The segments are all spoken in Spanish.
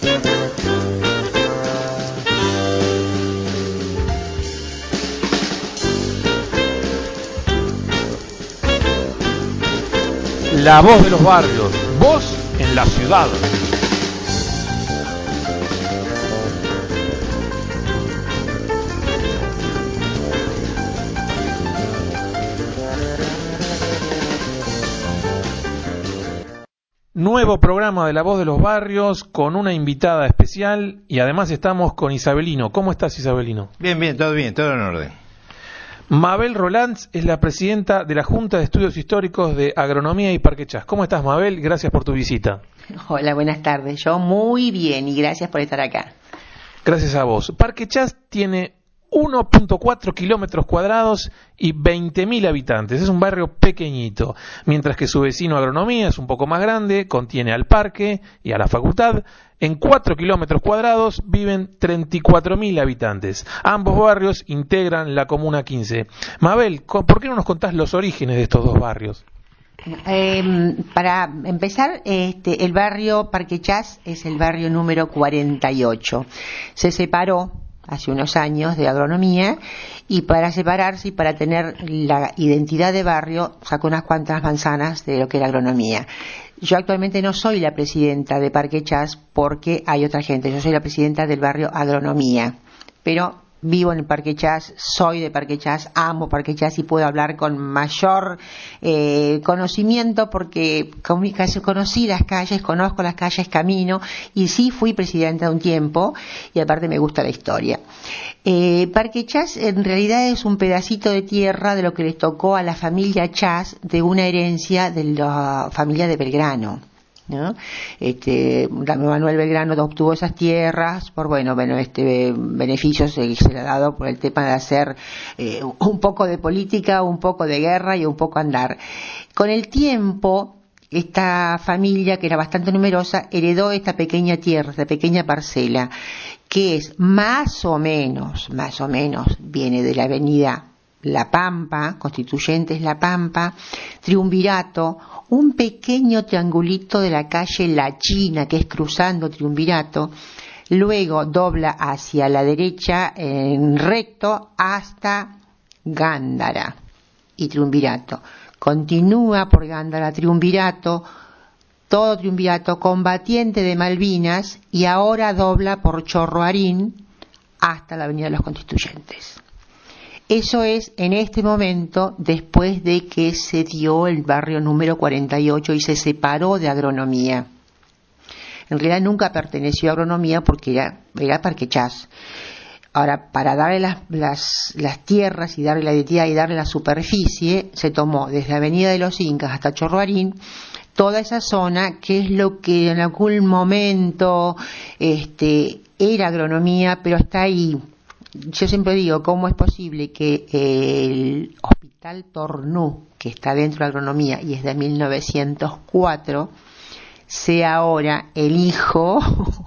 La voz de los barrios, voz en la ciudad. Nuevo programa de La Voz de los Barrios con una invitada especial y además estamos con Isabelino. ¿Cómo estás, Isabelino? Bien, todo en orden. Mabel Rolands es la presidenta de la Junta de Estudios Históricos de Agronomía y Parque Chas. ¿Cómo estás, Mabel? Gracias por tu visita. Hola, buenas tardes. Yo muy bien y gracias por estar acá. Gracias a vos. Parque Chas tiene 1.4 kilómetros cuadrados y 20.000 habitantes. Es un barrio pequeñito, mientras que su vecino Agronomía es un poco más grande, contiene al parque y a la facultad. En 4 kilómetros cuadrados viven 34.000 habitantes. Ambos barrios integran la Comuna 15. Mabel, ¿por qué no nos contás los orígenes de estos dos barrios? Para empezar, el barrio Parque Chas es el barrio número 48. Se separó hace unos años de Agronomía y para separarse y para tener la identidad de barrio sacó unas cuantas manzanas de lo que era Agronomía. Yo actualmente no soy la presidenta de Parque Chas porque hay otra gente. Yo soy la presidenta del barrio Agronomía, pero vivo en el Parque Chas, soy de Parque Chas, amo Parque Chas y puedo hablar con mayor conocimiento porque conocí las calles, conozco las calles, camino y sí fui presidenta un tiempo y aparte me gusta la historia. Parque Chas en realidad es un pedacito de tierra de lo que les tocó a la familia Chas de una herencia de la familia de Belgrano, ¿no? Manuel Belgrano obtuvo esas tierras por beneficios que se le ha dado por el tema de hacer un poco de política, un poco de guerra y un poco andar. Con el tiempo esta familia, que era bastante numerosa, heredó esta pequeña tierra, esta pequeña parcela, que es más o menos, viene de la avenida La Pampa, Constituyentes La Pampa, Triunvirato, un pequeño triangulito de la calle La China, que es cruzando Triunvirato, luego dobla hacia la derecha en recto hasta Gándara y Triunvirato. Continúa por Gándara, Triunvirato, todo Triunvirato, Combatiente de Malvinas y ahora dobla por Chorroarín hasta la avenida de los Constituyentes. Eso es en este momento después de que se dio el barrio número 48 y se separó de Agronomía. En realidad nunca perteneció a Agronomía porque era Parque Chas. Ahora, para darle las tierras y darle la identidad y darle la superficie, se tomó desde Avenida de los Incas hasta Chorroarín toda esa zona, que es lo que en algún momento era Agronomía, pero está ahí. Yo siempre digo, ¿cómo es posible que el Hospital Tornú, que está dentro de Agronomía y es de 1904, sea ahora el hijo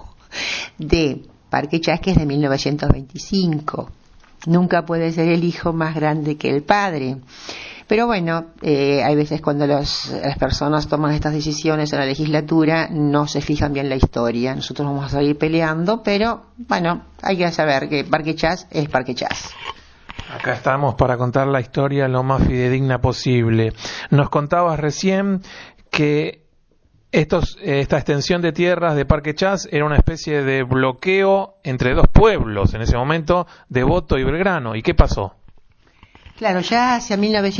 de Parque Chas, que es de 1925? Nunca puede ser el hijo más grande que el padre. Pero bueno, hay veces cuando las personas toman estas decisiones en la legislatura no se fijan bien la historia. Nosotros vamos a seguir peleando, pero bueno, hay que saber que Parque Chas es Parque Chas. Acá estamos para contar la historia lo más fidedigna posible. Nos contabas recién que esta extensión de tierras de Parque Chas era una especie de bloqueo entre dos pueblos en ese momento, Devoto y Belgrano. ¿Y qué pasó? Claro, ya hacia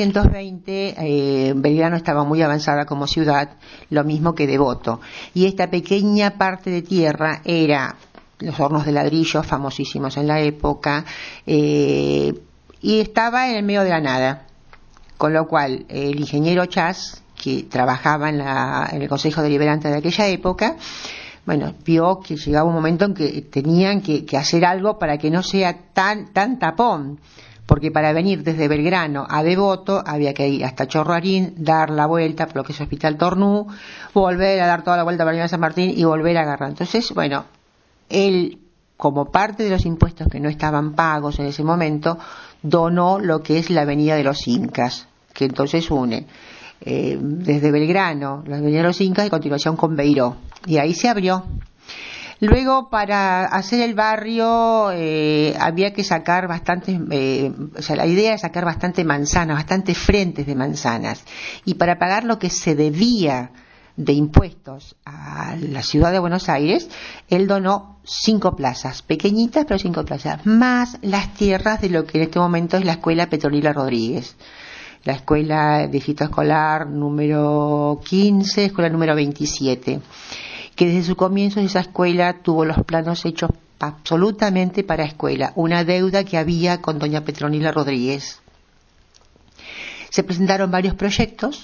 1920 Belgrano estaba muy avanzada como ciudad, lo mismo que Devoto. Y esta pequeña parte de tierra era los hornos de ladrillo, famosísimos en la época, y estaba en el medio de la nada. Con lo cual, el ingeniero Chas, que trabajaba en el Consejo Deliberante de aquella época, bueno, vio que llegaba un momento en que tenían que hacer algo para que no sea tan tapón. Porque para venir desde Belgrano a Devoto había que ir hasta Chorroarín, dar la vuelta por lo que es Hospital Tornú, volver a dar toda la vuelta para ir a San Martín y volver a agarrar. Entonces, bueno, él, como parte de los impuestos que no estaban pagos en ese momento, donó lo que es la Avenida de los Incas, que entonces une desde Belgrano, la Avenida de los Incas y continuación con Beiró. Y ahí se abrió. Luego, para hacer el barrio, había que sacar bastantes, o sea, la idea es sacar bastante manzanas, bastantes frentes de manzanas. Y para pagar lo que se debía de impuestos a la ciudad de Buenos Aires, él donó 5 plazas, pequeñitas pero 5 plazas, más las tierras de lo que en este momento es la Escuela Petronila Rodríguez. La escuela de distrito escolar número 15, escuela número 27. Que desde su comienzo esa escuela tuvo los planos hechos absolutamente para escuela, una deuda que había con doña Petronila Rodríguez. Se presentaron varios proyectos,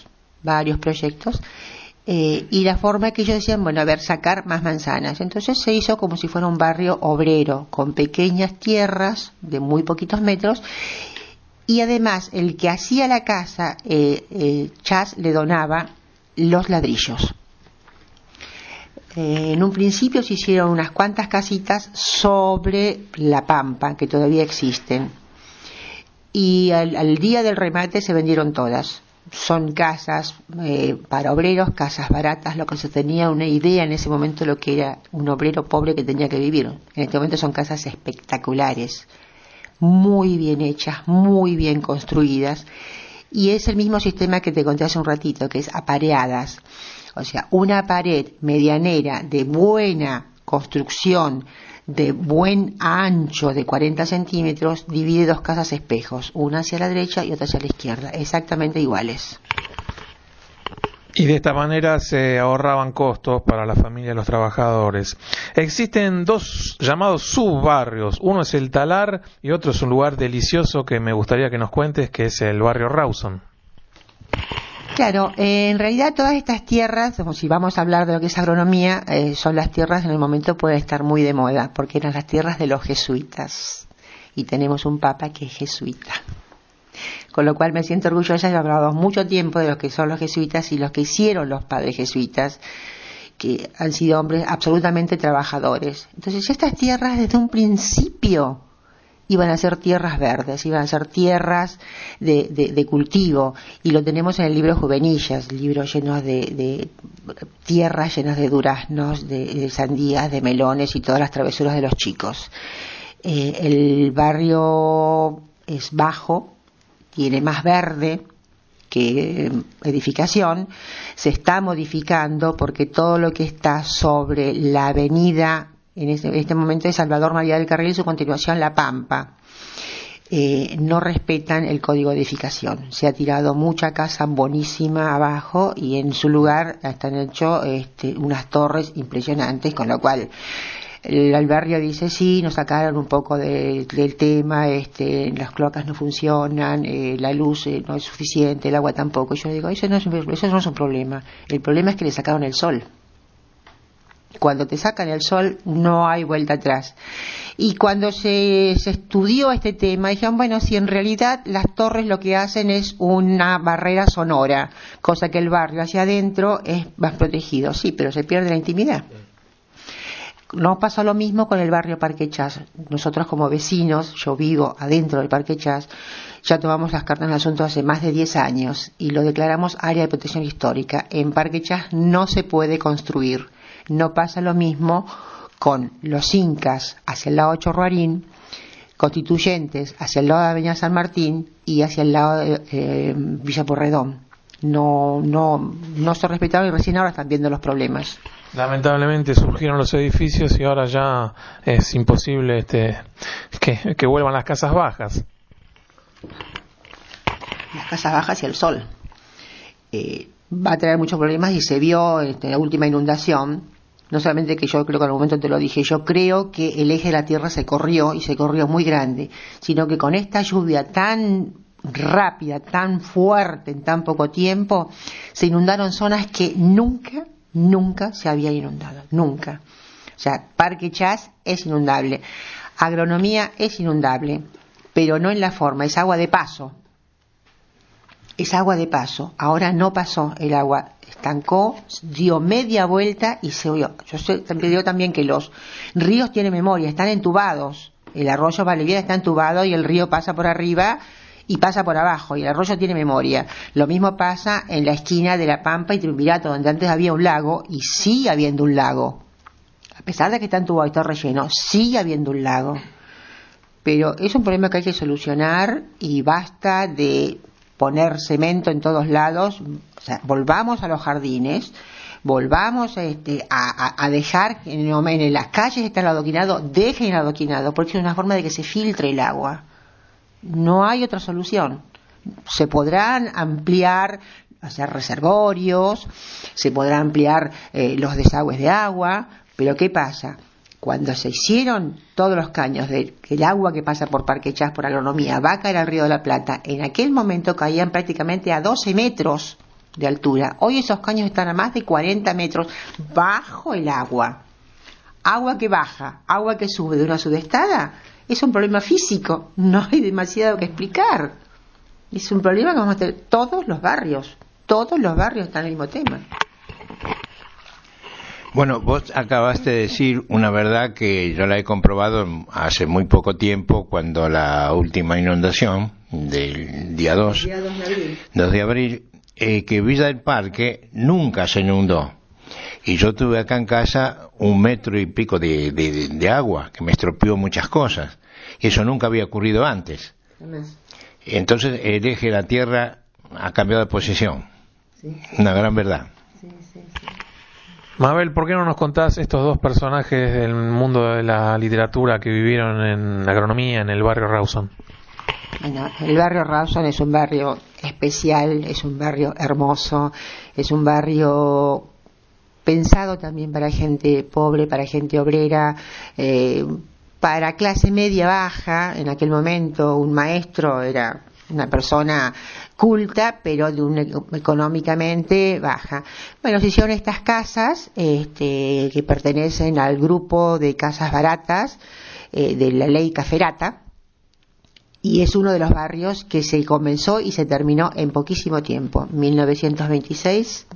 y la forma que ellos decían, bueno, a ver, sacar más manzanas. Entonces se hizo como si fuera un barrio obrero, con pequeñas tierras de muy poquitos metros, y además el que hacía la casa, Chas le donaba los ladrillos. En un principio se hicieron unas cuantas casitas sobre la pampa, que todavía existen. Y al día del remate se vendieron todas. Son casas para obreros, casas baratas, lo que se tenía una idea en ese momento de lo que era un obrero pobre que tenía que vivir. En este momento son casas espectaculares, muy bien hechas, muy bien construidas. Y es el mismo sistema que te conté hace un ratito, que es apareadas. O sea, una pared medianera de buena construcción, de buen ancho de 40 centímetros, divide 2 casas espejos, una hacia la derecha y otra hacia la izquierda, exactamente iguales. Y de esta manera se ahorraban costos para la familia de los trabajadores. Existen 2 llamados subbarrios, uno es el Talar y otro es un lugar delicioso que me gustaría que nos cuentes, que es el barrio Rawson. Claro, en realidad todas estas tierras, como si vamos a hablar de lo que es agronomía, son las tierras en el momento pueden estar muy de moda, porque eran las tierras de los jesuitas. Y tenemos un papa que es jesuita. Con lo cual me siento orgullosa, he hablado mucho tiempo de lo que son los jesuitas y los que hicieron los padres jesuitas, que han sido hombres absolutamente trabajadores. Entonces estas tierras desde un principio iban a ser tierras verdes, iban a ser tierras de cultivo, y lo tenemos en el libro Juvenillas, libros llenos de tierras llenas de duraznos, de sandías, de melones y todas las travesuras de los chicos. El barrio es bajo, tiene más verde que edificación, se está modificando porque todo lo que está sobre la avenida en este momento es Salvador María del Carril y su continuación La Pampa, no respetan el código de edificación. Se ha tirado mucha casa buenísima abajo y en su lugar están hecho unas torres impresionantes, con lo cual el barrio dice sí, nos sacaron un poco del tema, las cloacas no funcionan, la luz no es suficiente, el agua tampoco. Y yo digo, eso no es un problema, el problema es que le sacaron el sol. Cuando te sacan el sol no hay vuelta atrás. Y cuando se estudió este tema, dijeron, bueno, si en realidad las torres lo que hacen es una barrera sonora, cosa que el barrio hacia adentro es más protegido. Sí, pero se pierde la intimidad. No pasó lo mismo con el barrio Parque Chas. Nosotros como vecinos, yo vivo adentro del Parque Chas, ya tomamos las cartas en el asunto hace más de 10 años y lo declaramos área de protección histórica. En Parque Chas no se puede construir. No pasa lo mismo con los incas hacia el lado de Chorroarín, constituyentes hacia el lado de Avenida San Martín y hacia el lado de Villa Porredón. No se respetaron y recién ahora están viendo los problemas. Lamentablemente surgieron los edificios y ahora ya es imposible que vuelvan las casas bajas. Las casas bajas y el sol. Va a traer muchos problemas y se vio en la última inundación. No solamente que yo creo que en algún momento te lo dije, yo creo que el eje de la tierra se corrió y se corrió muy grande, sino que con esta lluvia tan rápida, tan fuerte en tan poco tiempo, se inundaron zonas que nunca se habían inundado, nunca. O sea, Parque Chas es inundable, agronomía es inundable, pero no en la forma, es agua de paso. Es agua de paso, ahora no pasó el agua, estancó, dio media vuelta y se huyó. Digo también que los ríos tienen memoria, están entubados, el arroyo Valeviana está entubado y el río pasa por arriba y pasa por abajo, y el arroyo tiene memoria. Lo mismo pasa en la esquina de La Pampa y Triunvirato, donde antes había un lago y sigue habiendo un lago. pesar de que está entubado y está relleno, sigue habiendo un lago. Pero es un problema que hay que solucionar y basta de poner cemento en todos lados. O sea, volvamos a los jardines, volvamos a dejar que en las calles está el adoquinado, dejen el adoquinado, porque es una forma de que se filtre el agua. No hay otra solución. Se podrán ampliar, hacer reservorios, se podrán ampliar los desagües de agua, pero ¿qué pasa? Cuando se hicieron todos los caños de que el agua que pasa por Parque Chas, por Agronomía, va a caer al Río de la Plata, en aquel momento caían prácticamente a 12 metros de altura. Hoy esos caños están a más de 40 metros bajo el agua. Agua que baja, agua que sube de una sudestada, es un problema físico, no hay demasiado que explicar. Es un problema que vamos a tener todos los barrios están en el mismo tema. Bueno, vos acabaste de decir una verdad que yo la he comprobado hace muy poco tiempo, cuando la última inundación del día 2 de abril, que Villa del Parque nunca se inundó. Y yo tuve acá en casa 1,5 metros de agua, que me estropeó muchas cosas. Y eso nunca había ocurrido antes. Entonces el eje de la Tierra ha cambiado de posición. Una gran verdad. Mabel, ¿por qué no nos contás estos dos personajes del mundo de la literatura que vivieron en Agronomía, en el barrio Rawson? Bueno, el barrio Rawson es un barrio especial, es un barrio hermoso, es un barrio pensado también para gente pobre, para gente obrera, para clase media baja. En aquel momento un maestro era una persona culta, pero económicamente baja. Bueno, se hicieron estas casas que pertenecen al grupo de casas baratas de la ley Caferata, y es uno de los barrios que se comenzó y se terminó en poquísimo tiempo, 1926,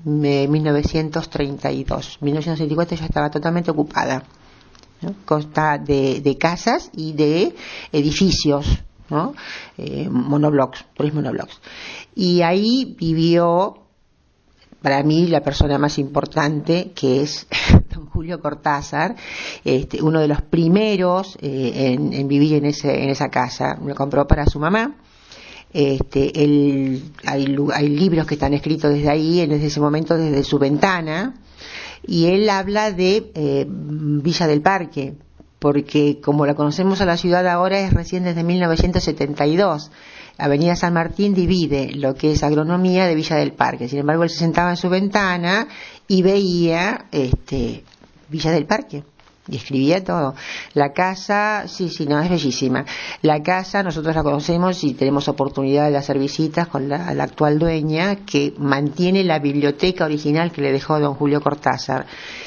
1932. 1964 ya estaba totalmente ocupada, ¿no? Consta de casas y de edificios, ¿no? Monoblocks, 3 monoblocks. Y ahí vivió, para mí, la persona más importante, que es don Julio Cortázar, uno de los primeros en vivir en esa casa. Lo compró para su mamá. Hay libros que están escritos desde ahí, desde ese momento, desde su ventana, y él habla de Villa del Parque, porque como la conocemos a la ciudad ahora es recién desde 1972. Avenida San Martín divide lo que es Agronomía de Villa del Parque. Sin embargo, él se sentaba en su ventana y veía Villa del Parque y escribía todo. La casa, no, es bellísima. La casa nosotros la conocemos y tenemos oportunidad de hacer visitas con la actual dueña, que mantiene la biblioteca original que le dejó don Julio Cortázar.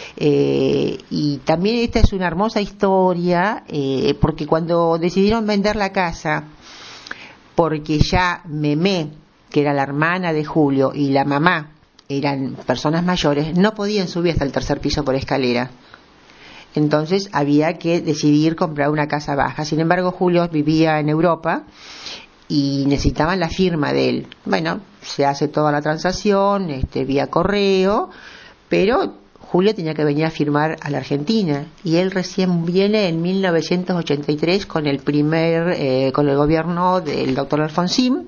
Y también esta es una hermosa historia, porque cuando decidieron vender la casa, porque ya Memé, que era la hermana de Julio, y la mamá eran personas mayores, no podían subir hasta el 3er piso por escalera. Entonces había que decidir comprar una casa baja. Sin embargo, Julio vivía en Europa y necesitaban la firma de él. Bueno, se hace toda la transacción vía correo, pero Julio tenía que venir a firmar a la Argentina, y él recién viene en 1983 con el gobierno del doctor Alfonsín.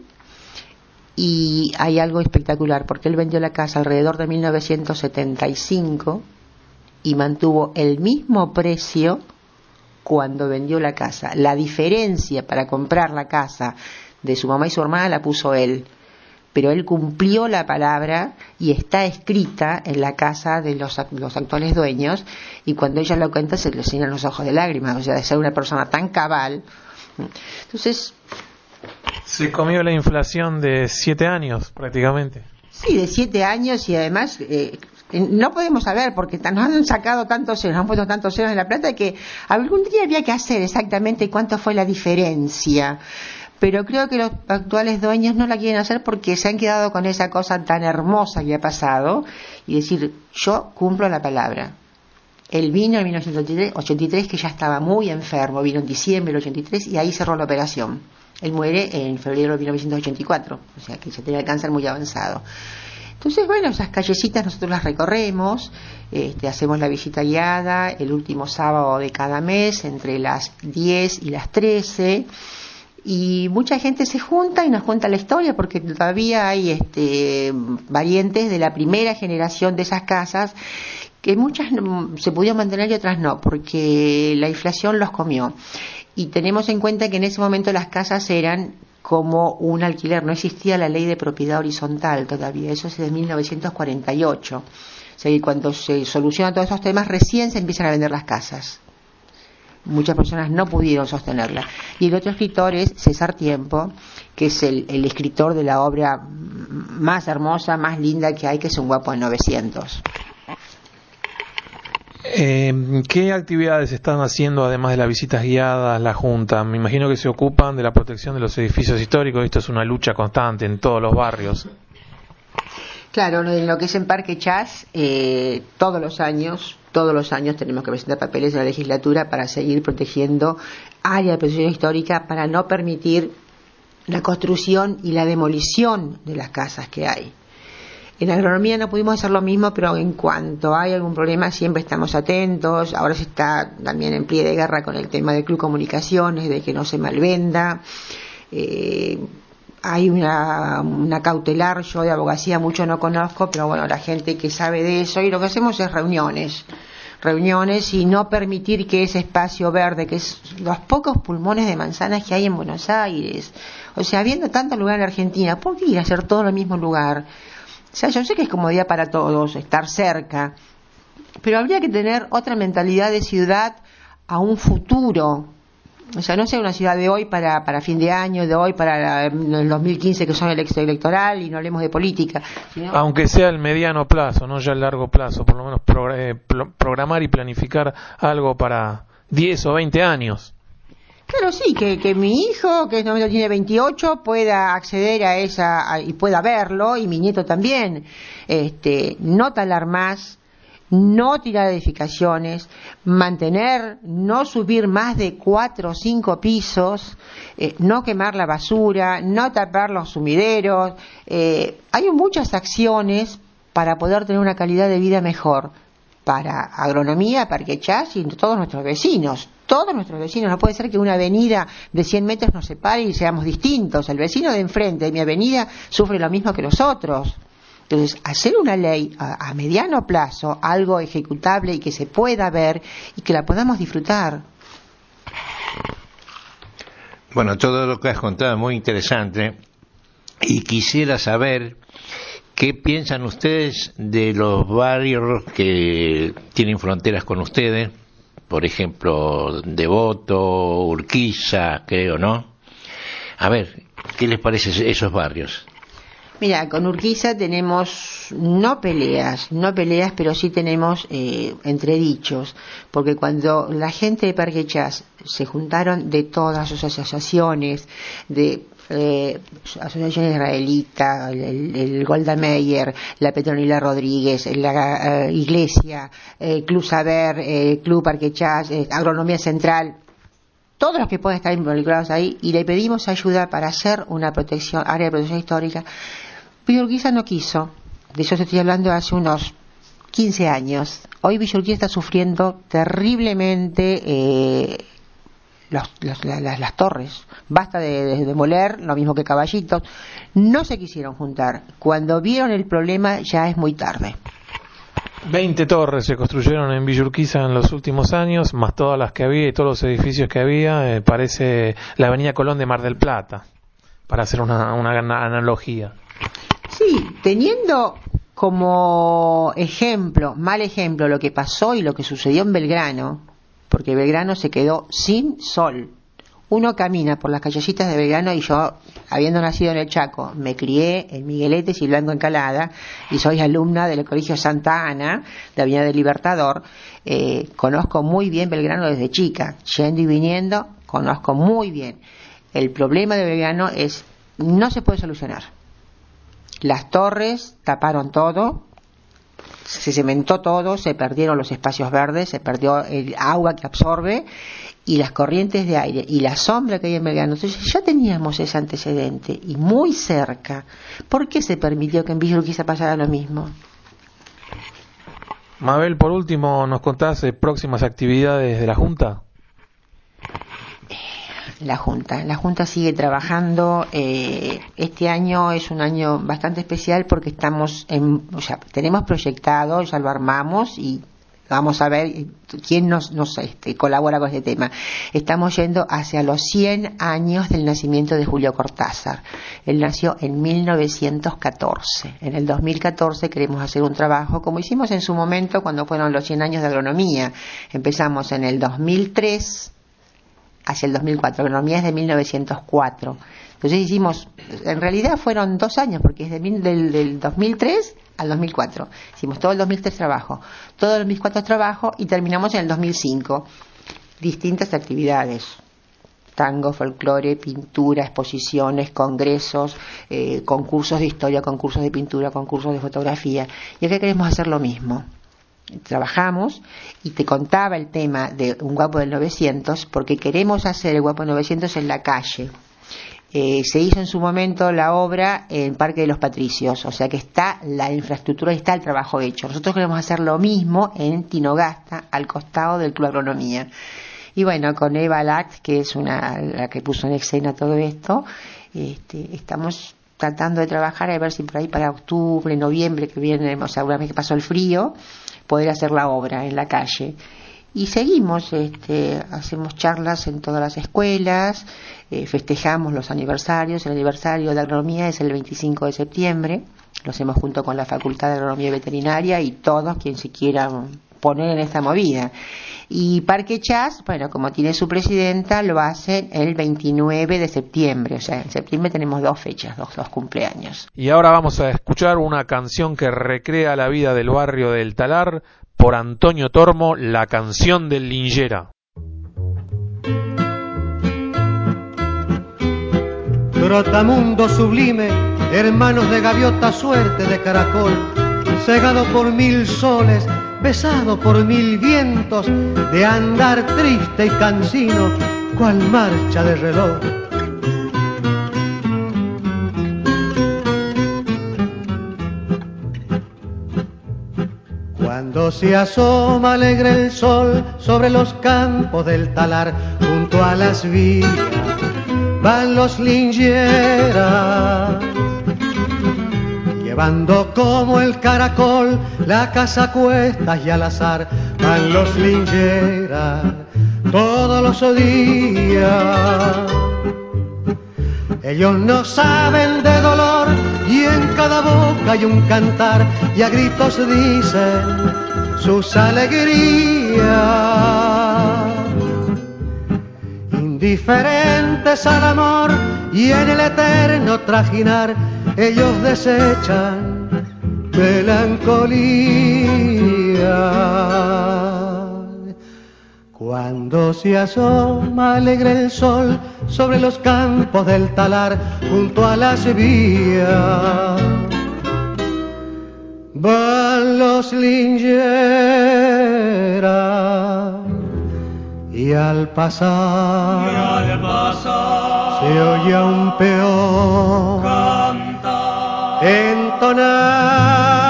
Y hay algo espectacular, porque él vendió la casa alrededor de 1975 y mantuvo el mismo precio cuando vendió la casa. La diferencia para comprar la casa de su mamá y su hermana la puso él, pero él cumplió la palabra y está escrita en la casa de los actuales dueños, y cuando ella lo cuenta se le llenan los ojos de lágrimas, o sea, de ser una persona tan cabal. Entonces, se comió la inflación de 7 años prácticamente. Sí, de 7 años, y además no podemos saber, porque nos han sacado tantos ceros, nos han puesto tantos ceros en la plata, que algún día había que hacer exactamente cuánto fue la diferencia. Pero creo que los actuales dueños no la quieren hacer porque se han quedado con esa cosa tan hermosa que ha pasado, y decir, yo cumplo la palabra. Él vino en 1983, que ya estaba muy enfermo, vino en diciembre del 83 y ahí cerró la operación. Él muere en febrero de 1984, o sea que ya tenía el cáncer muy avanzado. Entonces, bueno, esas callecitas nosotros las recorremos, hacemos la visita guiada el último sábado de cada mes, entre las 10 y las 13, y mucha gente se junta y nos cuenta la historia, porque todavía hay variantes de la primera generación de esas casas, que muchas se pudieron mantener y otras no, porque la inflación los comió. Y tenemos en cuenta que en ese momento las casas eran como un alquiler, no existía la ley de propiedad horizontal todavía, eso es de 1948. O sea que cuando se solucionan todos esos temas, recién se empiezan a vender las casas. Muchas personas no pudieron sostenerla. Y el otro escritor es César Tiempo, que es el escritor de la obra más hermosa, más linda que hay, que es Un guapo de 900. ¿Qué actividades están haciendo además de las visitas guiadas, la Junta? Me imagino que se ocupan de la protección de los edificios históricos. Esto es una lucha constante en todos los barrios. Claro, en lo que es en Parque Chas, todos los años tenemos que presentar papeles en la legislatura para seguir protegiendo áreas de protección histórica, para no permitir la construcción y la demolición de las casas que hay. En agronomía no pudimos hacer lo mismo, pero en cuanto hay algún problema siempre estamos atentos. Ahora se está también en pie de guerra con el tema del Club Comunicaciones, de que no se malvenda. Hay una cautelar, yo de abogacía mucho no conozco, pero bueno, la gente que sabe de eso, y lo que hacemos es reuniones y no permitir que ese espacio verde, que es los pocos pulmones de manzanas que hay en Buenos Aires, o sea, habiendo tanto lugar en Argentina, ¿por qué ir a hacer todo en el mismo lugar? O sea, yo sé que es comodidad para todos estar cerca, pero habría que tener otra mentalidad de ciudad a un futuro. O sea, no sea una ciudad de hoy para fin de año, de hoy para el 2015, que son el electoral, y no hablemos de política, sino... Aunque sea el mediano plazo, no ya el largo plazo, por lo menos programar y planificar algo para 10 o 20 años. Claro, sí, que mi hijo, que en este momento tiene 28, pueda acceder a esa y pueda verlo, y mi nieto también. No talar más, no tirar edificaciones, mantener, no subir más de 4 o 5 pisos, no quemar la basura, no tapar los sumideros. Hay muchas acciones para poder tener una calidad de vida mejor para agronomía, Parque Chas y todos nuestros vecinos. Todos nuestros vecinos, no puede ser que una avenida de 100 metros nos separe y seamos distintos. El vecino de enfrente de mi avenida sufre lo mismo que nosotros. Entonces, hacer una ley a mediano plazo, algo ejecutable y que se pueda ver y que la podamos disfrutar. Bueno, todo lo que has contado es muy interesante, y quisiera saber qué piensan ustedes de los barrios que tienen fronteras con ustedes. Por ejemplo, Devoto, Urquiza, creo, ¿no? A ver, ¿qué les parece esos barrios? Mira, con Urquiza tenemos no peleas, pero sí tenemos entredichos, porque cuando la gente de Parque Chas se juntaron de todas sus asociaciones, de asociación israelita, el Golda Meir, la Petronila Rodríguez, la Iglesia, Club Saber, Club Parque Chas, Agronomía Central, todos los que pueden estar involucrados ahí, y le pedimos ayuda para hacer una área de protección histórica. Villa Urquiza no quiso. De eso estoy hablando hace unos 15 años. Hoy Villa Urquiza está sufriendo terriblemente las torres. Basta de demoler, lo mismo que Caballitos. No se quisieron juntar. Cuando vieron el problema ya es muy tarde. 20 torres se construyeron en Villa Urquiza en los últimos años, más todas las que había y todos los edificios que había. Parece la Avenida Colón de Mar del Plata, para hacer una analogía. Sí, teniendo como mal ejemplo, lo que pasó y lo que sucedió en Belgrano, porque Belgrano se quedó sin sol. Uno camina por las callecitas de Belgrano, y yo, habiendo nacido en el Chaco, me crié en Migueletes y Blanco Encalada, y soy alumna del Colegio Santa Ana, de Avenida del Libertador. Conozco muy bien Belgrano desde chica, yendo y viniendo, conozco muy bien. El problema de Belgrano no se puede solucionar. Las torres taparon todo, se cementó todo, se perdieron los espacios verdes, se perdió el agua que absorbe, y las corrientes de aire y la sombra que hay en Belgrano. Entonces ya teníamos ese antecedente y muy cerca. ¿Por qué se permitió que en Villa Urquiza pasara lo mismo? Mabel, por último, ¿nos contás próximas actividades de la Junta? La Junta sigue trabajando. Este año es un año bastante especial porque tenemos proyectado, ya lo armamos y vamos a ver quién nos colabora con este tema. Estamos yendo hacia los 100 años del nacimiento de Julio Cortázar. Él nació en 1914. En el 2014 queremos hacer un trabajo como hicimos en su momento cuando fueron los 100 años de agronomía. Empezamos en el 2003 hacia el 2004. Agronomía es de 1904. Entonces en realidad fueron 2 años, porque es del 2003 al 2004. Hicimos todo el 2003 trabajo, todo el 2004 trabajo y terminamos en el 2005. Distintas actividades: tango, folclore, pintura, exposiciones, congresos, concursos de historia, concursos de pintura, concursos de fotografía. Y acá queremos hacer lo mismo. Trabajamos y te contaba el tema de Un Guapo del 900 porque queremos hacer el Guapo del 900 en la calle. Se hizo en su momento la obra en Parque de los Patricios, o sea que está la infraestructura y está el trabajo hecho. Nosotros queremos hacer lo mismo en Tinogasta, al costado del Club Agronomía. Y bueno, con Eva Lax, que es la que puso en escena todo esto, estamos tratando de trabajar a ver si por ahí para octubre, noviembre, que viene, o sea, una vez que pasó el frío, poder hacer la obra en la calle. Y seguimos, hacemos charlas en todas las escuelas, festejamos los aniversarios. El aniversario de agronomía es el 25 de septiembre, lo hacemos junto con la Facultad de Agronomía y Veterinaria y todos quien se quiera poner en esta movida. Y Parque Chas, bueno, como tiene su presidenta, lo hacen el 29 de septiembre, o sea, en septiembre tenemos 2 fechas, dos cumpleaños. Y ahora vamos a escuchar una canción que recrea la vida del barrio del Talar, por Antonio Tormo, La canción del Lingera. Trotamundo sublime, hermanos de gaviota, suerte de caracol, cegado por 1000 soles, besado por 1000 vientos, de andar triste y cansino, cual marcha de reloj. Cuando se asoma alegre el sol sobre los campos del Talar, junto a las vías van los lingeras, llevando como el caracol la casa a cuestas y al azar. Van los lingeras todos los días. Ellos no saben de dolor y en cada boca hay un cantar y a gritos dicen sus alegrías. Indiferentes al amor y en el eterno trajinar, ellos desechan melancolía. Cuando se asoma alegre el sol sobre los campos del Talar, junto a las vías van los lingeras, y al pasar se oye a un peón cantar, entonar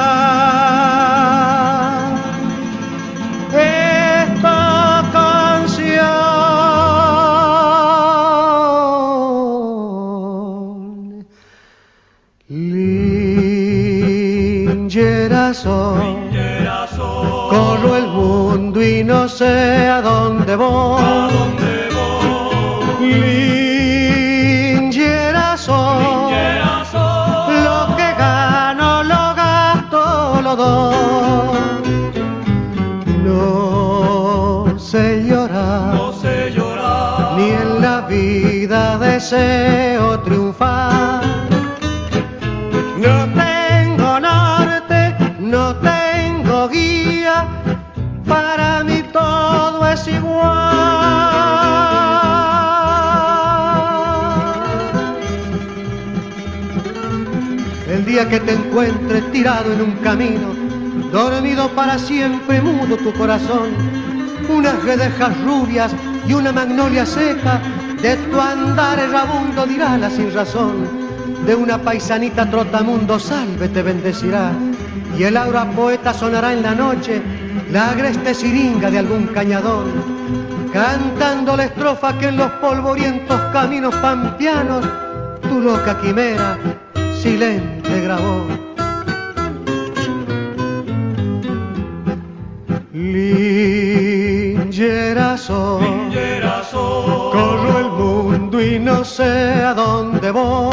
esta canción. Lingerazo, corro el mundo y no sé a dónde voy. Lingerazo, lo que gano lo gasto, lo doy. No sé llorar, ni en la vida deseo triunfar. No tengo norte, no tengo guía, para mí todo es igual. El día que te encuentres tirado en un camino, dormido para siempre, mudo tu corazón, unas guedejas rubias y una magnolia seca, de tu andar errabundo dirá la sin razón, de una paisanita trotamundo salve te bendecirá, y el aura poeta sonará en la noche, la agreste siringa de algún cañadón, cantando la estrofa que en los polvorientos caminos pampeanos tu loca quimera silente grabó. Linchera soy, corro el mundo y no sé a dónde voy.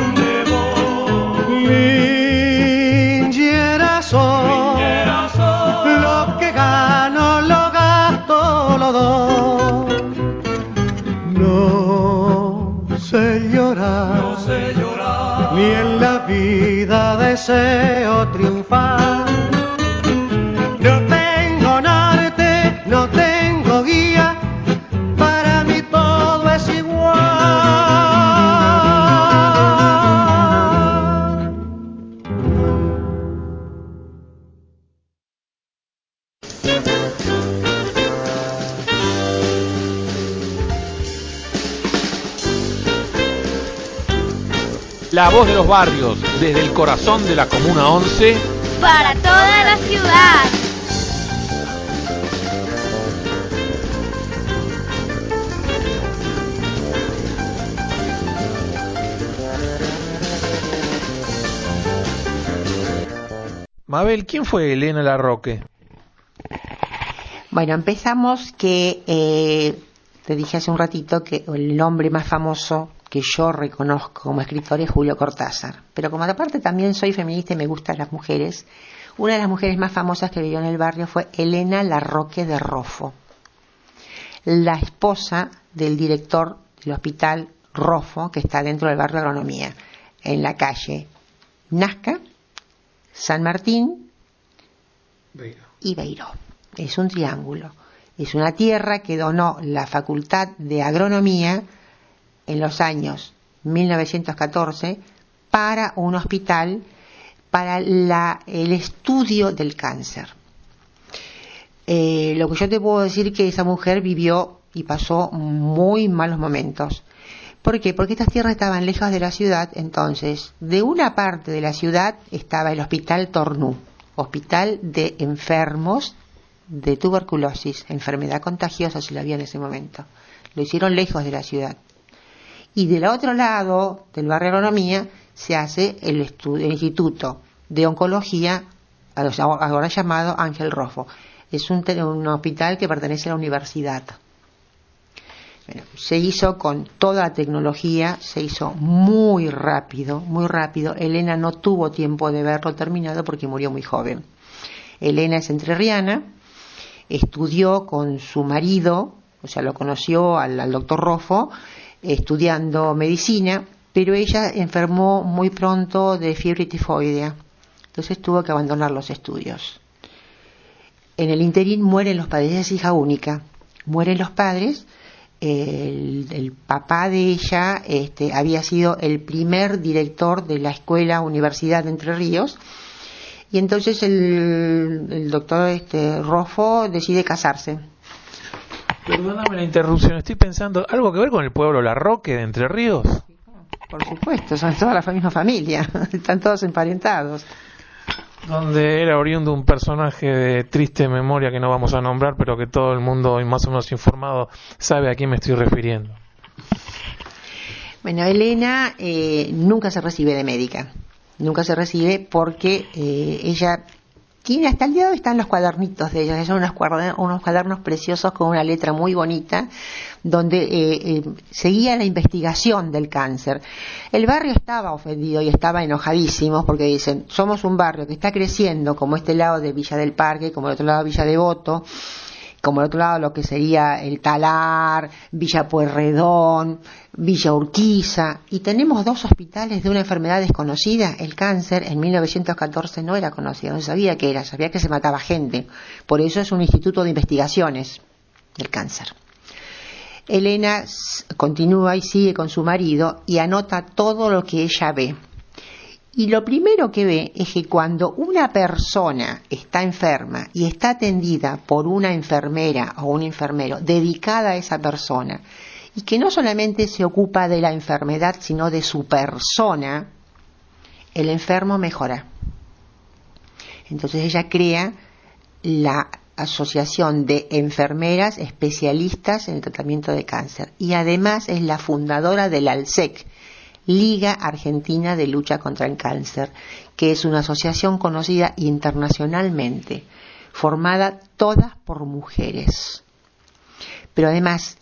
Linchera soy, lo que gano lo gasto, lo doy. No sé llorar, ni en la vida deseo triunfar. No tengo norte, no tengo guía, para mí todo es igual. La voz de los barrios, desde el corazón de la Comuna 11, para toda la ciudad. Mabel, ¿quién fue Elena Larroque? Bueno, empezamos que te dije hace un ratito que el nombre más famoso que yo reconozco como escritor es Julio Cortázar, pero como aparte también soy feminista y me gustan las mujeres, una de las mujeres más famosas que vivió en el barrio fue Elena Larroque de Roffo, la esposa del director del hospital Roffo, que está dentro del barrio de Agronomía, en la calle Nazca, San Martín y Beiró. Es un triángulo. Es una tierra que donó la Facultad de Agronomía en los años 1914 para un hospital para el estudio del cáncer. Lo que yo te puedo decir que esa mujer vivió y pasó muy malos momentos. ¿Por qué? Porque estas tierras estaban lejos de la ciudad, entonces de una parte de la ciudad estaba el Hospital Tornú, hospital de enfermos de tuberculosis, enfermedad contagiosa si la había en ese momento. Lo hicieron lejos de la ciudad. Y del otro lado del barrio de Agronomía se hace el Instituto de Oncología, ahora llamado Ángel Roffo. Es un hospital que pertenece a la universidad. Bueno, se hizo con toda la tecnología, se hizo muy rápido, muy rápido. Elena no tuvo tiempo de verlo terminado porque murió muy joven. Elena es entrerriana, estudió con su marido, o sea, lo conoció al doctor Roffo, estudiando medicina, pero ella enfermó muy pronto de fiebre tifoidea, entonces tuvo que abandonar los estudios. En el interín mueren los padres, ella es hija única, mueren los padres. El papá de ella había sido el primer director de la escuela Universidad de Entre Ríos, y entonces el doctor Roffo decide casarse. Perdóname la interrupción, estoy pensando, ¿algo que ver con el pueblo Larroque de Entre Ríos? Por supuesto, son toda la misma familia, están todos emparentados. Donde era oriundo un personaje de triste memoria que no vamos a nombrar, pero que todo el mundo más o menos informado sabe a quién me estoy refiriendo. Bueno, Elena nunca se recibe de médica, nunca se recibe porque ella tiene, hasta el día de hoy están los cuadernitos de ella, son unos cuadernos preciosos con una letra muy bonita, donde seguía la investigación del cáncer. El barrio estaba ofendido y estaba enojadísimo porque dicen, somos un barrio que está creciendo como este lado de Villa del Parque, como el otro lado de Villa Devoto, como el otro lado lo que sería el Talar, Villa Pueyrredón, Villa Urquiza, y tenemos dos hospitales de una enfermedad desconocida. El cáncer en 1914 no era conocido, no se sabía qué era, sabía que se mataba gente. Por eso es un instituto de investigaciones del cáncer. Elena continúa y sigue con su marido y anota todo lo que ella ve. Y lo primero que ve es que cuando una persona está enferma y está atendida por una enfermera o un enfermero dedicada a esa persona, y que no solamente se ocupa de la enfermedad, sino de su persona, el enfermo mejora. Entonces ella crea la Asociación de Enfermeras Especialistas en el Tratamiento de Cáncer, y además es la fundadora del ALSEC, Liga Argentina de Lucha contra el Cáncer, que es una asociación conocida internacionalmente, formada todas por mujeres. Pero además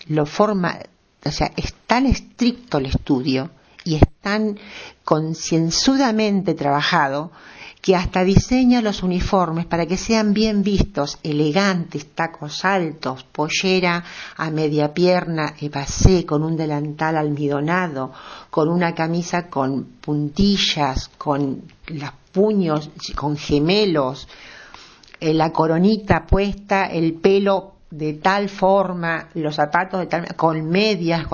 es tan estricto el estudio y es tan concienzudamente trabajado que hasta diseña los uniformes para que sean bien vistos, elegantes, tacos altos, pollera a media pierna, evasé, con un delantal almidonado, con una camisa con puntillas, con los puños, con gemelos, la coronita puesta, el pelo de tal forma, los zapatos de tal, con medias,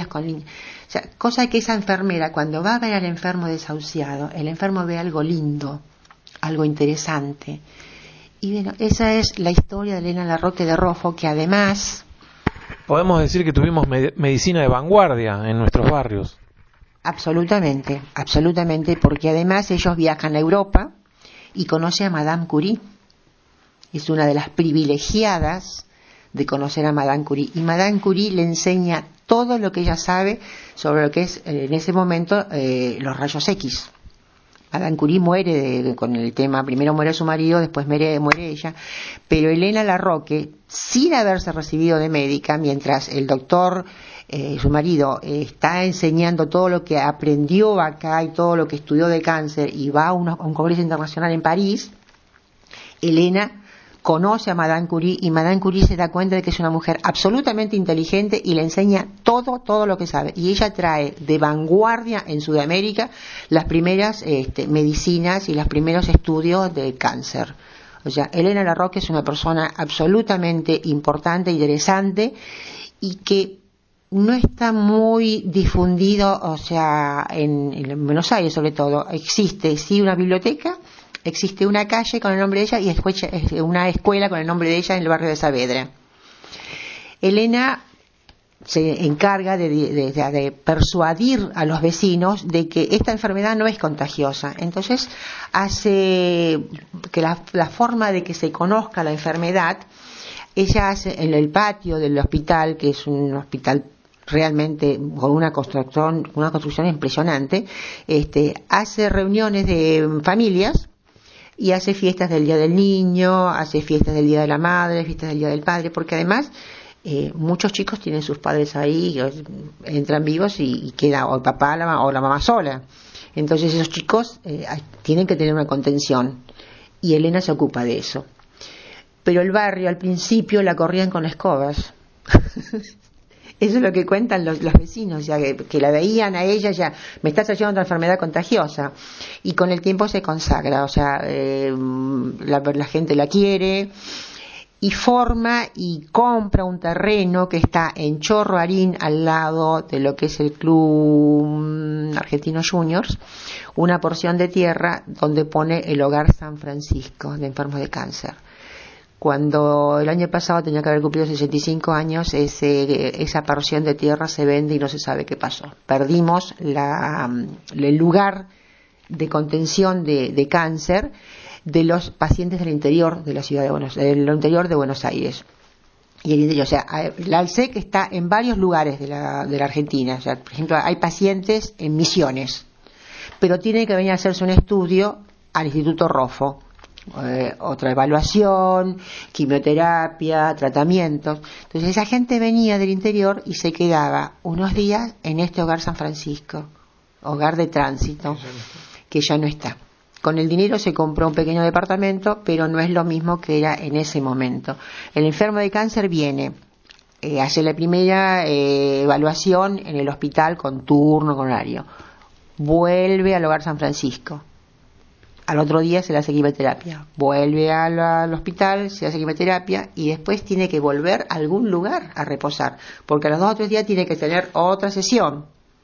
o sea, cosa que esa enfermera, cuando va a ver al enfermo desahuciado, el enfermo ve algo lindo, algo interesante. Y bueno, esa es la historia de Elena Larroque de Roffo, que además... Podemos decir que tuvimos medicina de vanguardia en nuestros barrios. Absolutamente, porque además ellos viajan a Europa y conocen a Madame Curie. Es una de las privilegiadas de conocer a Madame Curie. Y Madame Curie le enseña todo lo que ella sabe sobre lo que es en ese momento los rayos X. Madame Curie muere con el tema, primero muere su marido, después muere ella, pero Elena Larroque, sin haberse recibido de médica, mientras el doctor, su marido, está enseñando todo lo que aprendió acá y todo lo que estudió de cáncer y va a un congreso internacional en París, Elena conoce a Madame Curie y Madame Curie se da cuenta de que es una mujer absolutamente inteligente y le enseña todo lo que sabe. Y ella trae de vanguardia en Sudamérica las primeras medicinas y los primeros estudios de cáncer. O sea, Elena Larroque es una persona absolutamente importante, interesante y que no está muy difundido, o sea, en Buenos Aires sobre todo. Existe sí una biblioteca, existe una calle con el nombre de ella y después una escuela con el nombre de ella en el barrio de Saavedra. Elena se encarga de persuadir a los vecinos de que esta enfermedad no es contagiosa. Entonces hace que la forma de que se conozca la enfermedad, ella hace en el patio del hospital, que es un hospital realmente con una construcción impresionante, hace reuniones de familias y hace fiestas del Día del Niño, hace fiestas del Día de la Madre, fiestas del Día del Padre, porque además muchos chicos tienen sus padres ahí, entran vivos y queda o el papá o la mamá sola. Entonces esos chicos tienen que tener una contención y Elena se ocupa de eso. Pero el barrio al principio la corrían con escobas. Eso es lo que cuentan los vecinos, ya que la veían a ella, ya me está trayendo otra enfermedad contagiosa. Y con el tiempo se consagra, o sea, la gente la quiere y forma y compra un terreno que está en Chorro Arín, al lado de lo que es el Club Argentino Juniors, una porción de tierra donde pone el Hogar San Francisco de enfermos de cáncer. Cuando el año pasado tenía que haber cumplido 65 años, esa porción de tierra se vende y no se sabe qué pasó. Perdimos el lugar de contención de cáncer de los pacientes del interior de la ciudad del interior de Buenos Aires. Y el interior, o sea, la ALSEC está en varios lugares de la Argentina. O sea, por ejemplo, hay pacientes en Misiones, pero tiene que venir a hacerse un estudio al Instituto Roffo. Otra evaluación, quimioterapia, tratamientos. Entonces esa gente venía del interior y se quedaba unos días en este Hogar San Francisco, hogar de tránsito, que ya no está. Con el dinero se compró un pequeño departamento, pero no es lo mismo que era en ese momento. El enfermo de cáncer viene, hace la primera evaluación en el hospital con turno, con horario, vuelve al Hogar San Francisco. Al otro día se le hace quimioterapia, vuelve al hospital, se hace quimioterapia y después tiene que volver a algún lugar a reposar, porque a los 2 o 3 días tiene que tener otra sesión.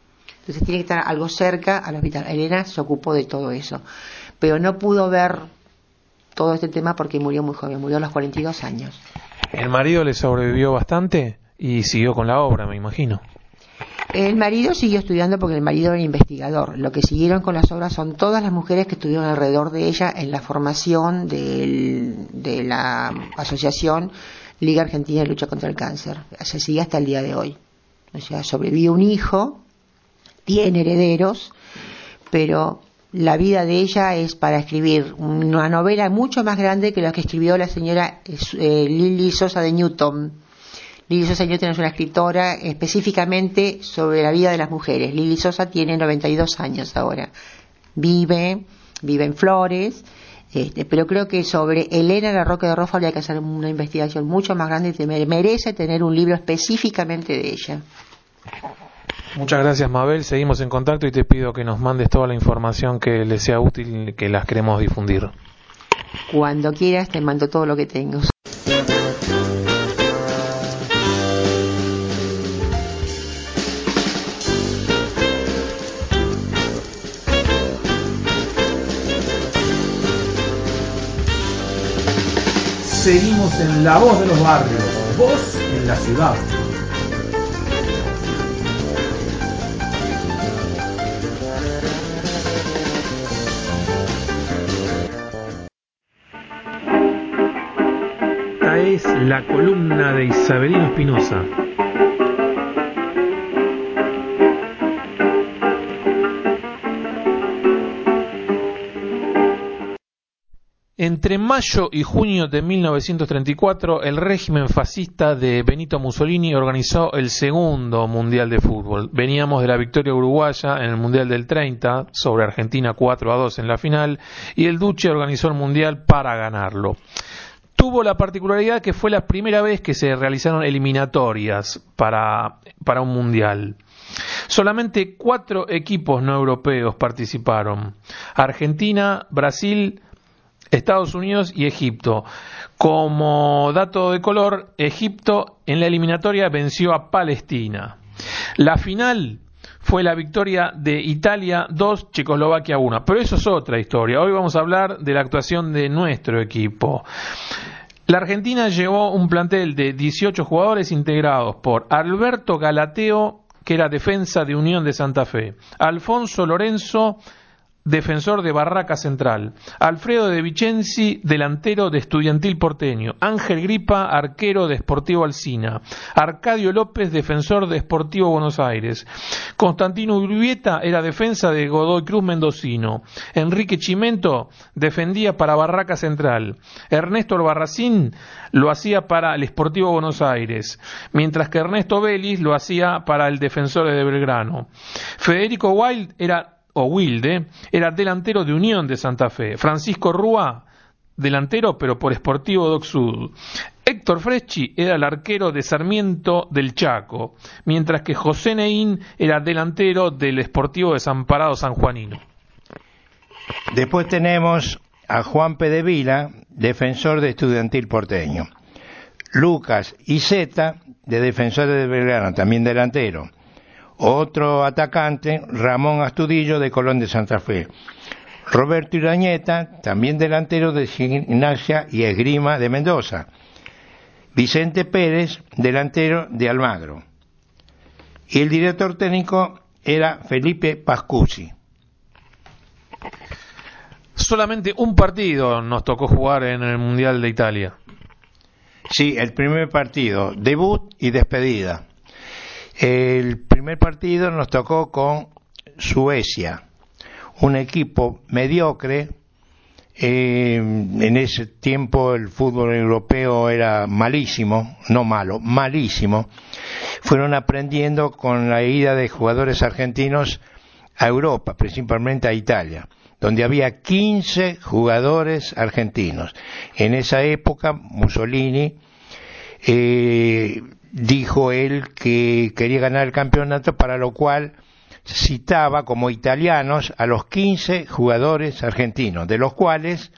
Entonces tiene que estar algo cerca al hospital. Elena se ocupó de todo eso, pero no pudo ver todo este tema porque murió muy joven, murió a los 42 años. El marido le sobrevivió bastante y siguió con la obra, me imagino. El marido siguió estudiando porque el marido era investigador. Lo que siguieron con las obras son todas las mujeres que estuvieron alrededor de ella en la formación de la asociación Liga Argentina de Lucha contra el Cáncer. Se sigue hasta el día de hoy. O sea, sobrevivió un hijo, tiene herederos, pero la vida de ella es para escribir una novela mucho más grande que la que escribió la señora Lily Sosa de Newton. Lily Sosa de Newton es una escritora específicamente sobre la vida de las mujeres. Lily Sosa tiene 92 años ahora. Vive en Flores, pero creo que sobre Elena Larroque de Rofa habría que hacer una investigación mucho más grande y merece tener un libro específicamente de ella. Muchas gracias, Mabel. Seguimos en contacto y te pido que nos mandes toda la información que les sea útil, que las queremos difundir. Cuando quieras te mando todo lo que tengo. Seguimos en La Voz de los Barrios, voz en la ciudad. Esta es la columna de Isabelino Espinosa. Entre mayo y junio de 1934, el régimen fascista de Benito Mussolini organizó el segundo Mundial de Fútbol. Veníamos de la victoria uruguaya en el Mundial del 30 sobre Argentina 4-2 en la final, y el Duce organizó el Mundial para ganarlo. Tuvo la particularidad que fue la primera vez que se realizaron eliminatorias para un Mundial. Solamente 4 equipos no europeos participaron: Argentina, Brasil, Estados Unidos y Egipto. Como dato de color, Egipto en la eliminatoria venció a Palestina. La final fue la victoria de Italia 2, Checoslovaquia 1. Pero eso es otra historia. Hoy vamos a hablar de la actuación de nuestro equipo. La Argentina llevó un plantel de 18 jugadores integrados por Alberto Galateo, que era defensa de Unión de Santa Fe; Alfonso Lorenzo, defensor de Barraca Central; Alfredo De Vicenzi, delantero de Estudiantil Porteño; Ángel Gripa, arquero de Sportivo Alsina; Arcadio López, defensor de Sportivo Buenos Aires; Constantino Urbieta era defensa de Godoy Cruz Mendocino; Enrique Chimento defendía para Barraca Central; Ernesto Albarracín lo hacía para el Sportivo Buenos Aires, mientras que Ernesto Vélez lo hacía para el Defensor de Belgrano. Federico Wilde era delantero de Unión de Santa Fe; Francisco Rúa, delantero pero por Sportivo Dock Sud; Héctor Freschi era el arquero de Sarmiento del Chaco, mientras que José Neín era delantero del Sportivo Desamparado sanjuanino. Después tenemos a Juan P. de Vila, defensor de Estudiantil Porteño; Lucas Iseta, de Defensores de Belgrano, también delantero; otro atacante, Ramón Astudillo, de Colón de Santa Fe; Roberto Irañeta, también delantero de Gimnasia y Esgrima de Mendoza; Vicente Pérez, delantero de Almagro; y el director técnico era Felipe Pascucci. Solamente un partido nos tocó jugar en el Mundial de Italia. Sí, el primer partido, debut y despedida. El primer partido nos tocó con Suecia, un equipo mediocre. En ese tiempo el fútbol europeo era malísimo, no malo, malísimo. Fueron aprendiendo con la ida de jugadores argentinos a Europa, principalmente a Italia, donde había 15 jugadores argentinos. En esa época Mussolini dijo él que quería ganar el campeonato, para lo cual citaba como italianos a los 15 jugadores argentinos, de los cuales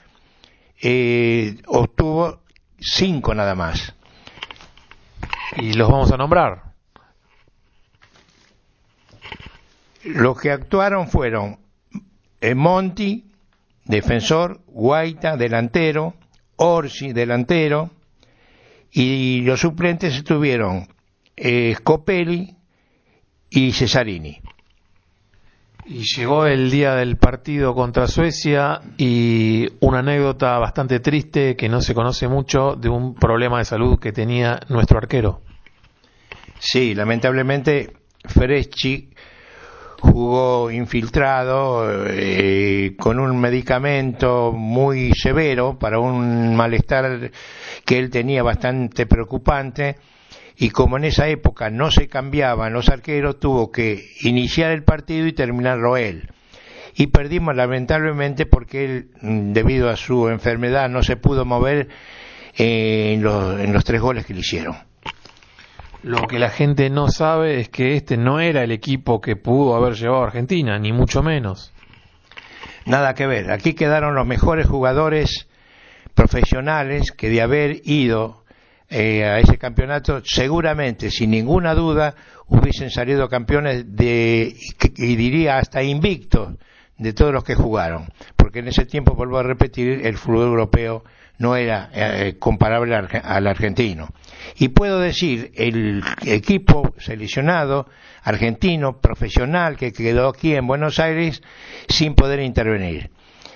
obtuvo 5 nada más. Y los vamos a nombrar. Los que actuaron fueron Monti, defensor, Guaita, delantero, Orsi, delantero, y los suplentes estuvieron Scopelli y Cesarini. Y llegó el día del partido contra Suecia y una anécdota bastante triste que no se conoce mucho de un problema de salud que tenía nuestro arquero. Sí, lamentablemente Freschi jugó infiltrado con un medicamento muy severo para un malestar que él tenía bastante preocupante, y como en esa época no se cambiaban los arqueros, tuvo que iniciar el partido y terminarlo él. Y perdimos lamentablemente porque él, debido a su enfermedad, no se pudo mover en los 3 goles que le hicieron. Lo que la gente no sabe es que este no era el equipo que pudo haber llevado a Argentina, ni mucho menos. Nada que ver. Aquí quedaron los mejores jugadores profesionales que, de haber ido a ese campeonato, seguramente, sin ninguna duda, hubiesen salido campeones y diría hasta invictos de todos los que jugaron, porque en ese tiempo, vuelvo a repetir, el fútbol europeo no era comparable al argentino. Y puedo decir, el equipo seleccionado argentino profesional que quedó aquí en Buenos Aires sin poder intervenir.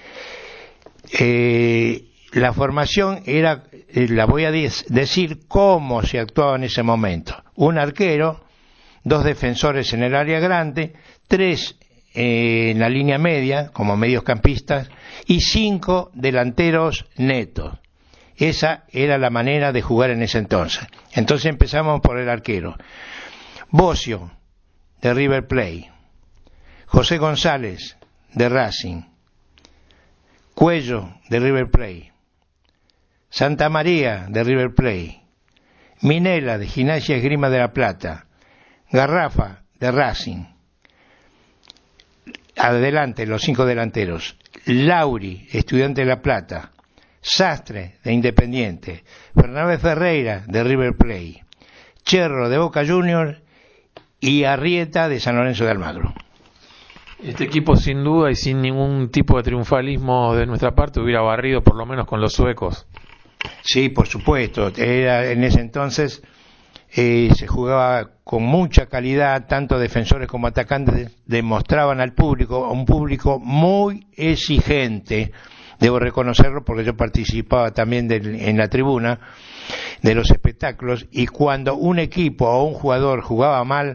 La formación era, la voy a decir cómo se actuaba en ese momento. Un arquero, 2 defensores en el área grande, 3 en la línea media como mediocampistas y 5 delanteros netos. Esa era la manera de jugar en ese entonces. Entonces empezamos por el arquero. Bocio, de River Plate. José González, de Racing. Cuello, de River Plate. Santa María, de River Plate. Minela, de Gimnasia Esgrima de la Plata. Garrafa, de Racing. Adelante, los 5 delanteros. Lauri, Estudiante de La Plata. Sastre, de Independiente. Bernabé Ferreira, de River Plate. Cherro, de Boca Juniors. Y Arrieta, de San Lorenzo de Almagro. Este equipo, sin duda y sin ningún tipo de triunfalismo de nuestra parte, hubiera barrido por lo menos con los suecos. Sí, por supuesto. En ese entonces se jugaba con mucha calidad, tanto defensores como atacantes demostraban al público, un público muy exigente, debo reconocerlo porque yo participaba también en la tribuna de los espectáculos, y cuando un equipo o un jugador jugaba mal,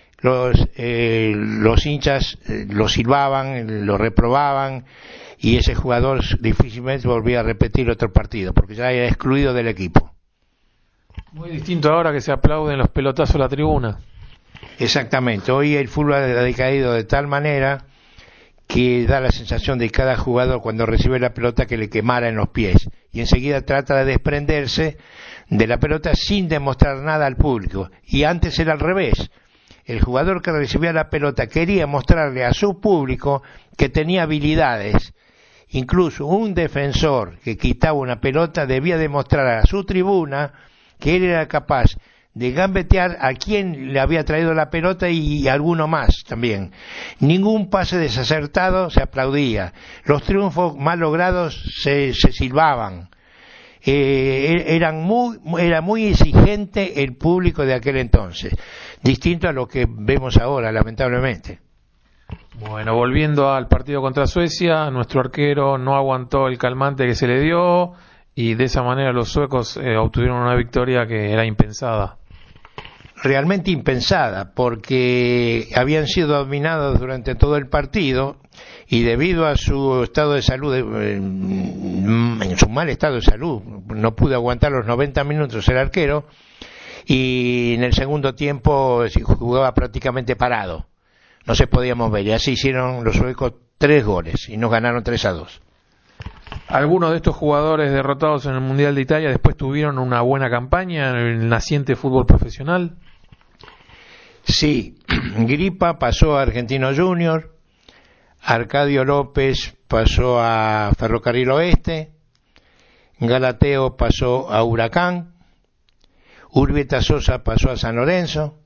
los hinchas lo silbaban, lo reprobaban, y ese jugador difícilmente volvía a repetir otro partido porque ya era excluido del equipo. Muy distinto ahora que se aplauden los pelotazos a la tribuna. Exactamente, hoy el fútbol ha decaído de tal manera que da la sensación de cada jugador cuando recibe la pelota que le quemara en los pies, y enseguida trata de desprenderse de la pelota sin demostrar nada al público. Y antes era al revés, el jugador que recibía la pelota quería mostrarle a su público que tenía habilidades. Incluso un defensor que quitaba una pelota debía demostrar a su tribuna que él era capaz de gambetear a quien le había traído la pelota y alguno más también. Ningún pase desacertado se aplaudía, los triunfos mal logrados se silbaban. Era muy exigente el público de aquel entonces, distinto a lo que vemos ahora, lamentablemente. Bueno, volviendo al partido contra Suecia, nuestro arquero no aguantó el calmante que se le dio y de esa manera los suecos obtuvieron una victoria que era impensada. Realmente impensada, porque habían sido dominados durante todo el partido y debido a su estado de salud, en su mal estado de salud, no pudo aguantar los 90 minutos el arquero, y en el segundo tiempo jugaba prácticamente parado, no se podía mover, y así hicieron los suecos 3 goles y nos ganaron 3-2. Algunos de estos jugadores derrotados en el Mundial de Italia después tuvieron una buena campaña en el naciente fútbol profesional. Sí, Gripa pasó a Argentino Junior, Arcadio López pasó a Ferrocarril Oeste, Galateo pasó a Huracán, Urbieta Sosa pasó a San Lorenzo,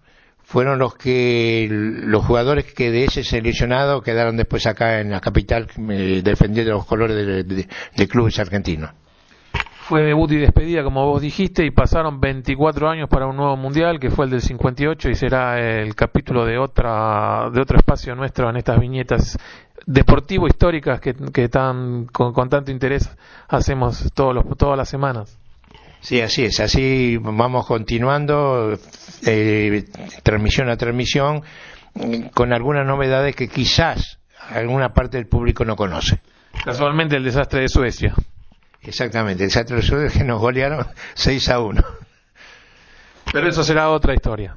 fueron los jugadores que de ese seleccionado quedaron después acá en la capital defendiendo los colores de clubes argentinos. Fue debut y despedida, como vos dijiste, y pasaron 24 años para un nuevo mundial, que fue el del 58, y será el capítulo de otro espacio nuestro en estas viñetas deportivo-históricas que con tanto interés hacemos todas las semanas. Sí, así es, así vamos continuando, transmisión a transmisión, con algunas novedades que quizás alguna parte del público no conoce. Casualmente el desastre de Suecia. Exactamente, el desastre de Suecia que nos golearon 6-1. Pero eso será otra historia.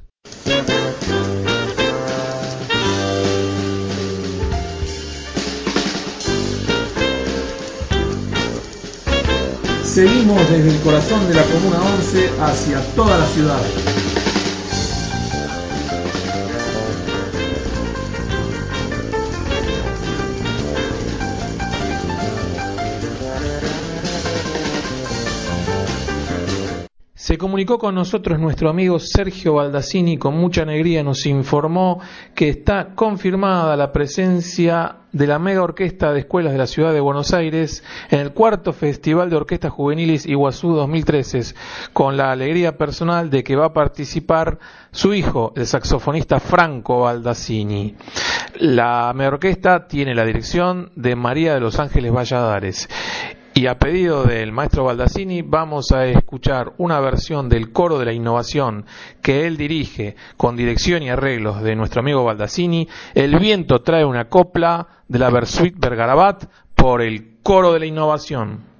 Seguimos desde el corazón de la Comuna 11 hacia toda la ciudad. Se comunicó con nosotros nuestro amigo Sergio Baldassini, con mucha alegría nos informó que está confirmada la presencia de la mega orquesta de escuelas de la ciudad de Buenos Aires en el 4º Festival de Orquestas Juveniles Iguazú 2013, con la alegría personal de que va a participar su hijo, el saxofonista Franco Baldassini. La mega orquesta tiene la dirección de María de los Ángeles Valladares. Y a pedido del maestro Baldassini vamos a escuchar una versión del Coro de la Innovación que él dirige con dirección y arreglos de nuestro amigo Baldassini. El viento trae una copla de la Bersuit Bergarabat por el Coro de la Innovación.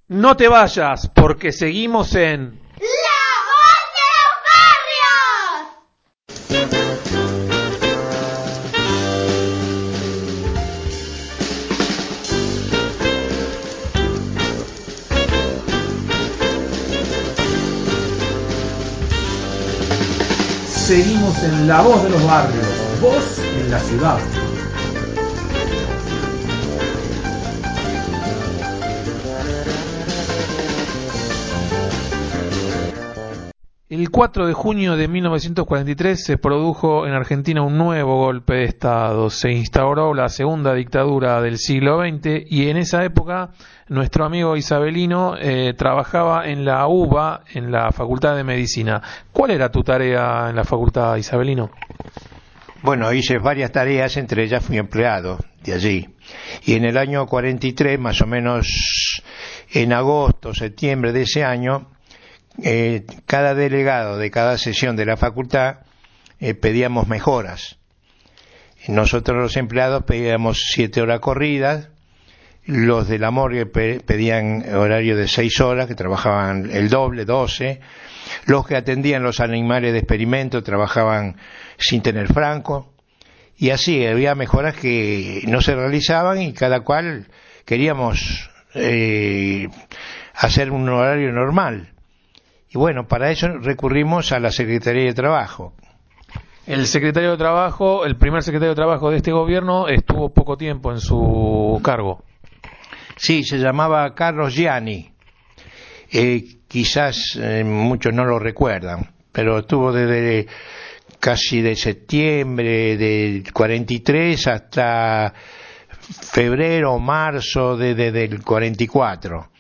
No te vayas, porque seguimos en ¡La voz de los barrios! Seguimos en La Voz de los Barrios, voz en la ciudad. El 4 de junio de 1943 se produjo en Argentina un nuevo golpe de Estado. Se instauró la segunda dictadura del siglo XX y en esa época nuestro amigo Isabelino trabajaba en la UBA, en la Facultad de Medicina. ¿Cuál era tu tarea en la facultad, Isabelino? Bueno, hice varias tareas, entre ellas fui empleado de allí. Y en el año 43, más o menos en agosto, septiembre de ese año, cada delegado de cada sesión de la facultad pedíamos mejoras. Nosotros los empleados pedíamos 7 horas corridas, los de la morgue pedían horario de 6 horas, que trabajaban el doble, 12, los que atendían los animales de experimento trabajaban sin tener franco, y así había mejoras que no se realizaban y cada cual queríamos hacer un horario normal. Y bueno, para eso recurrimos a la Secretaría de Trabajo. El secretario de Trabajo, el primer secretario de Trabajo de este gobierno, estuvo poco tiempo en su cargo. Sí, se llamaba Carlos Gianni. Quizás muchos no lo recuerdan, pero estuvo desde casi de septiembre del 43 hasta febrero o marzo del 44.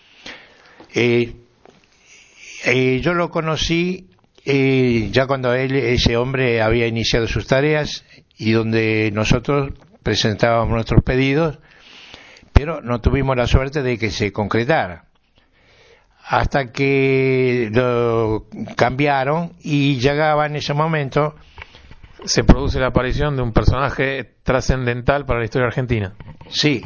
Yo lo conocí ya cuando ese hombre había iniciado sus tareas y donde nosotros presentábamos nuestros pedidos, pero no tuvimos la suerte de que se concretara. Hasta que lo cambiaron y llegaba en ese momento. Se produce la aparición de un personaje trascendental para la historia argentina. Sí,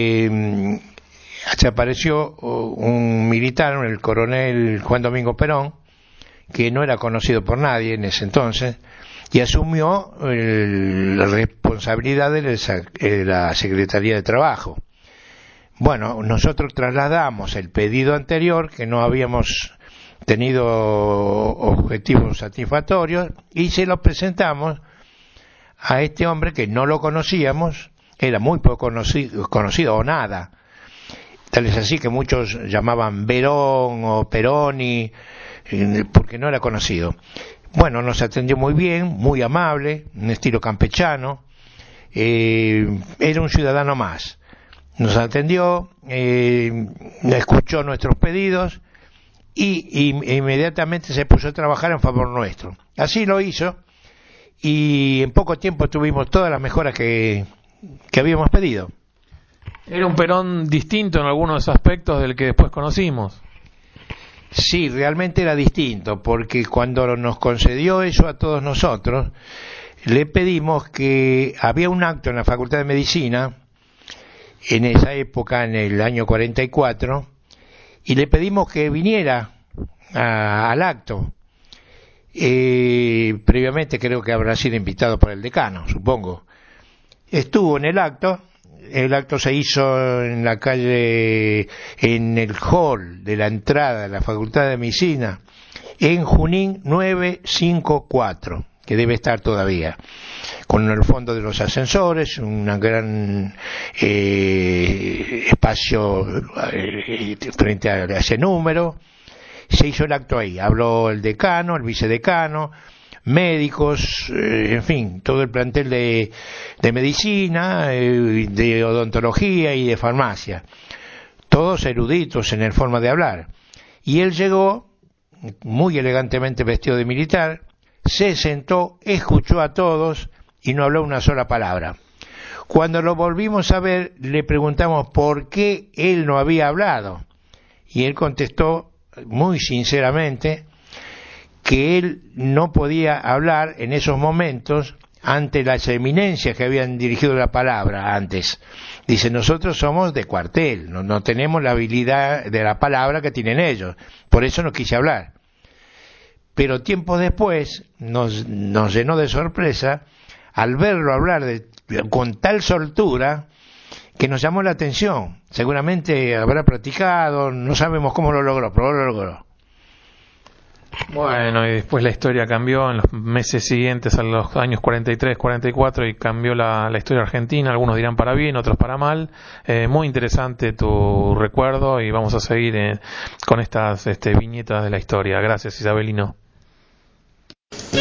se apareció un militar, el coronel Juan Domingo Perón, que no era conocido por nadie en ese entonces, y asumió la responsabilidad de la Secretaría de Trabajo. Bueno, nosotros trasladamos el pedido anterior, que no habíamos tenido objetivos satisfactorios, y se lo presentamos a este hombre que no lo conocíamos, era muy poco conocido o nada. Tal es así que muchos llamaban Verón o Peroni, porque no era conocido. Bueno, nos atendió muy bien, muy amable, un estilo campechano, era un ciudadano más. Nos atendió, escuchó nuestros pedidos y inmediatamente se puso a trabajar en favor nuestro. Así lo hizo y en poco tiempo tuvimos todas las mejoras que habíamos pedido. Era un Perón distinto en algunos aspectos del que después conocimos. Sí, realmente era distinto, porque cuando nos concedió eso a todos nosotros, le pedimos que había un acto en la Facultad de Medicina, en esa época, en el año 44, y le pedimos que viniera al acto. Previamente creo que habrá sido invitado por el decano, supongo. Estuvo en el acto se hizo en la calle, en el hall de la entrada de la Facultad de Medicina, en Junín 954, que debe estar todavía, con el fondo de los ascensores, un gran espacio frente a ese número. Se hizo el acto ahí, habló el decano, el vicedecano, médicos, en fin, todo el plantel de medicina, de odontología y de farmacia, todos eruditos en la forma de hablar. Y él llegó muy elegantemente vestido de militar, se sentó, escuchó a todos y no habló una sola palabra. Cuando lo volvimos a ver, le preguntamos por qué él no había hablado, y él contestó muy sinceramente que él no podía hablar en esos momentos ante las eminencias que habían dirigido la palabra antes. Dice, nosotros somos de cuartel, no tenemos la habilidad de la palabra que tienen ellos, por eso no quise hablar. Pero tiempo después nos llenó de sorpresa al verlo hablar con tal soltura que nos llamó la atención. Seguramente habrá practicado, no sabemos cómo lo logró, pero lo logró. Bueno, y después la historia cambió en los meses siguientes, a los años 43, 44, y cambió la historia argentina. Algunos dirán para bien, otros para mal. Muy interesante tu recuerdo, y vamos a seguir con estas viñetas de la historia. Gracias, Isabelino.